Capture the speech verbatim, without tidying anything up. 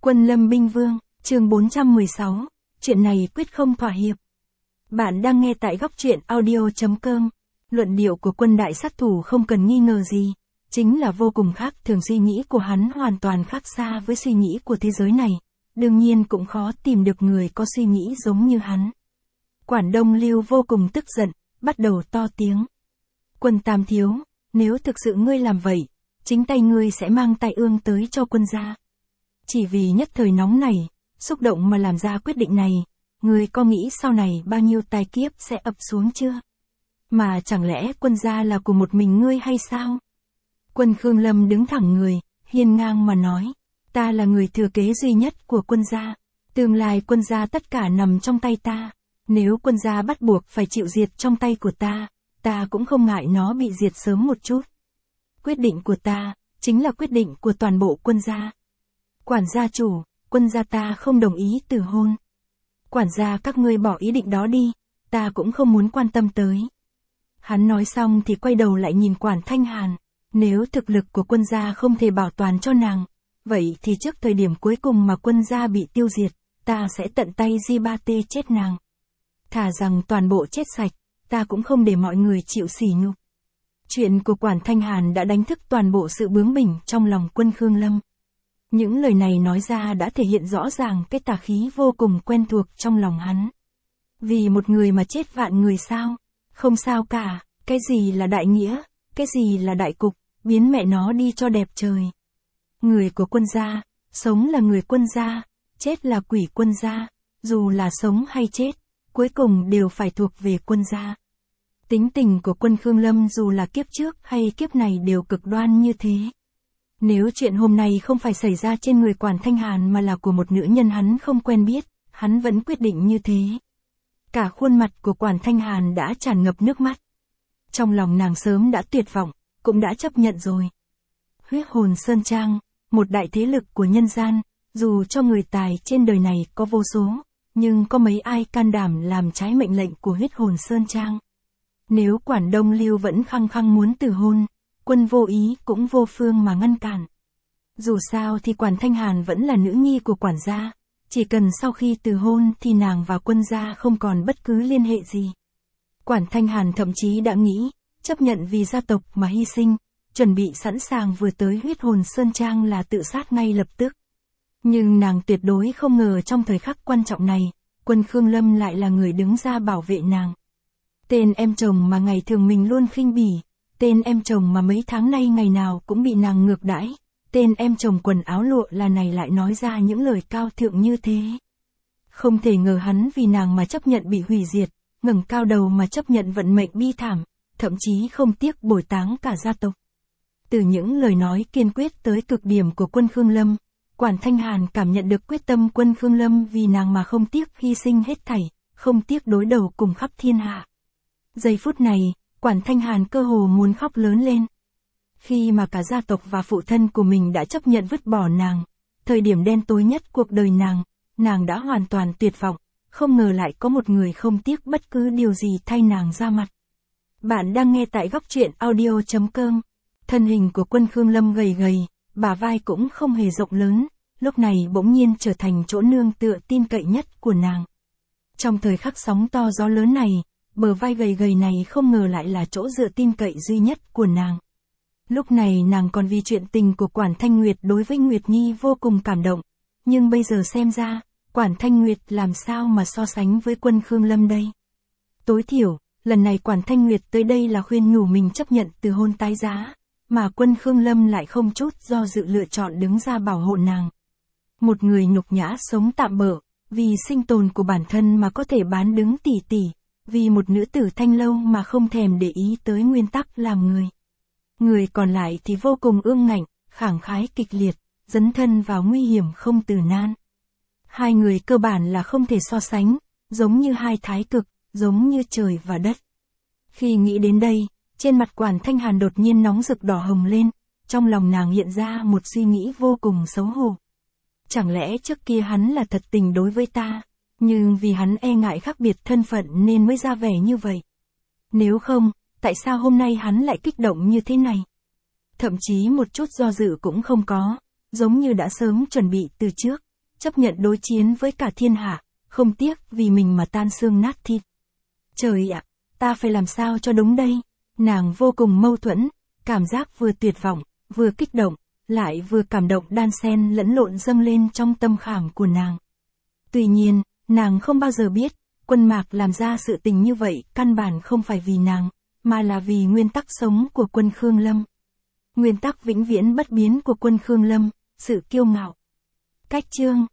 Quân Lâm Binh Vương, chương bốn trăm mười sáu, chuyện này quyết không thỏa hiệp. Bạn đang nghe tại góc truyện audio chấm com. Luận điệu của quân đại sát thủ không cần nghi ngờ gì, chính là vô cùng khác thường. Suy nghĩ của hắn hoàn toàn khác xa với suy nghĩ của thế giới này, đương nhiên cũng khó tìm được người có suy nghĩ giống như hắn. Quản Đông Lưu vô cùng tức giận, bắt đầu to tiếng. Quân Tam Thiếu, nếu thực sự ngươi làm vậy, chính tay ngươi sẽ mang tai ương tới cho quân gia. Chỉ vì nhất thời nóng này, xúc động mà làm ra quyết định này, ngươi có nghĩ sau này bao nhiêu tai kiếp sẽ ập xuống chưa? Mà chẳng lẽ quân gia là của một mình ngươi hay sao? Quân Khương Lâm đứng thẳng người, hiên ngang mà nói, ta là người thừa kế duy nhất của quân gia, tương lai quân gia tất cả nằm trong tay ta, nếu quân gia bắt buộc phải chịu diệt trong tay của ta, ta cũng không ngại nó bị diệt sớm một chút. Quyết định của ta, chính là quyết định của toàn bộ quân gia. Quản gia chủ, quân gia ta không đồng ý từ hôn. Quản gia các ngươi bỏ ý định đó đi, ta cũng không muốn quan tâm tới. Hắn nói xong thì quay đầu lại nhìn Quản Thanh Hàn, nếu thực lực của quân gia không thể bảo toàn cho nàng, vậy thì trước thời điểm cuối cùng mà quân gia bị tiêu diệt, ta sẽ tận tay di ba tê chết nàng. Thà rằng toàn bộ chết sạch, ta cũng không để mọi người chịu sỉ nhục. Chuyện của Quản Thanh Hàn đã đánh thức toàn bộ sự bướng bỉnh trong lòng quân Khương Lâm. Những lời này nói ra đã thể hiện rõ ràng cái tà khí vô cùng quen thuộc trong lòng hắn. Vì một người mà chết vạn người sao? Không sao cả, cái gì là đại nghĩa, cái gì là đại cục, biến mẹ nó đi cho đẹp trời. Người của quân gia, sống là người quân gia, chết là quỷ quân gia, dù là sống hay chết, cuối cùng đều phải thuộc về quân gia. Tính tình của quân Khương Lâm dù là kiếp trước hay kiếp này đều cực đoan như thế. Nếu chuyện hôm nay không phải xảy ra trên người Quản Thanh Hàn mà là của một nữ nhân hắn không quen biết, hắn vẫn quyết định như thế. Cả khuôn mặt của Quản Thanh Hàn đã tràn ngập nước mắt. Trong lòng nàng sớm đã tuyệt vọng, cũng đã chấp nhận rồi. Huyết Hồn Sơn Trang, một đại thế lực của nhân gian, dù cho người tài trên đời này có vô số, nhưng có mấy ai can đảm làm trái mệnh lệnh của Huyết Hồn Sơn Trang. Nếu Quản Đông Lưu vẫn khăng khăng muốn từ hôn, quân vô ý cũng vô phương mà ngăn cản. Dù sao thì Quản Thanh Hàn vẫn là nữ nhi của quản gia, chỉ cần sau khi từ hôn thì nàng và quân gia không còn bất cứ liên hệ gì. Quản Thanh Hàn thậm chí đã nghĩ, chấp nhận vì gia tộc mà hy sinh, chuẩn bị sẵn sàng vừa tới Huyết Hồn Sơn Trang là tự sát ngay lập tức. Nhưng nàng tuyệt đối không ngờ trong thời khắc quan trọng này, quân Khương Lâm lại là người đứng ra bảo vệ nàng. Tên em chồng mà ngày thường mình luôn khinh bỉ, tên em chồng mà mấy tháng nay ngày nào cũng bị nàng ngược đãi, tên em chồng quần áo lụa là này lại nói ra những lời cao thượng như thế. Không thể ngờ hắn vì nàng mà chấp nhận bị hủy diệt, ngẩng cao đầu mà chấp nhận vận mệnh bi thảm, thậm chí không tiếc bồi táng cả gia tộc. Từ những lời nói kiên quyết tới cực điểm của quân Khương Lâm, Quản Thanh Hàn cảm nhận được quyết tâm quân Khương Lâm vì nàng mà không tiếc hy sinh hết thảy, không tiếc đối đầu cùng khắp thiên hạ. Giây phút này, Quản Thanh Hàn cơ hồ muốn khóc lớn lên. Khi mà cả gia tộc và phụ thân của mình đã chấp nhận vứt bỏ nàng, thời điểm đen tối nhất cuộc đời nàng, nàng đã hoàn toàn tuyệt vọng, không ngờ lại có một người không tiếc bất cứ điều gì thay nàng ra mặt. Bạn đang nghe tại góc truyện audio chấm com. Thân hình của quân Khương Lâm gầy gầy, bả vai cũng không hề rộng lớn, lúc này bỗng nhiên trở thành chỗ nương tựa tin cậy nhất của nàng. Trong thời khắc sóng to gió lớn này, bờ vai gầy gầy này không ngờ lại là chỗ dựa tin cậy duy nhất của nàng. Lúc này nàng còn vì chuyện tình của Quản Thanh Nguyệt đối với Nguyệt Nhi vô cùng cảm động, nhưng bây giờ xem ra, Quản Thanh Nguyệt làm sao mà so sánh với quân Khương Lâm đây. Tối thiểu, lần này Quản Thanh Nguyệt tới đây là khuyên nhủ mình chấp nhận từ hôn tái giá, mà quân Khương Lâm lại không chút do dự lựa chọn đứng ra bảo hộ nàng. Một người nhục nhã sống tạm bợ, vì sinh tồn của bản thân mà có thể bán đứng tỷ tỷ, vì một nữ tử thanh lâu mà không thèm để ý tới nguyên tắc làm người. Người còn lại thì vô cùng ương ngạnh, khẳng khái kịch liệt, dấn thân vào nguy hiểm không từ nan. Hai người cơ bản là không thể so sánh, giống như hai thái cực, giống như trời và đất. Khi nghĩ đến đây, trên mặt Quản Thanh Hàn đột nhiên nóng rực đỏ hồng lên, trong lòng nàng hiện ra một suy nghĩ vô cùng xấu hổ. Chẳng lẽ trước kia hắn là thật tình đối với ta, nhưng vì hắn e ngại khác biệt thân phận nên mới ra vẻ như vậy. Nếu không, tại sao hôm nay hắn lại kích động như thế này? Thậm chí một chút do dự cũng không có, giống như đã sớm chuẩn bị từ trước, chấp nhận đối chiến với cả thiên hạ, không tiếc vì mình mà tan xương nát thịt. Trời ạ, ta phải làm sao cho đúng đây? Nàng vô cùng mâu thuẫn, cảm giác vừa tuyệt vọng, vừa kích động, lại vừa cảm động đan xen lẫn lộn dâng lên trong tâm khảm của nàng. Tuy nhiên, nàng không bao giờ biết, Quân Mạc làm ra sự tình như vậy căn bản không phải vì nàng, mà là vì nguyên tắc sống của quân Khương Lâm. Nguyên tắc vĩnh viễn bất biến của quân Khương Lâm, sự kiêu ngạo. Cách chương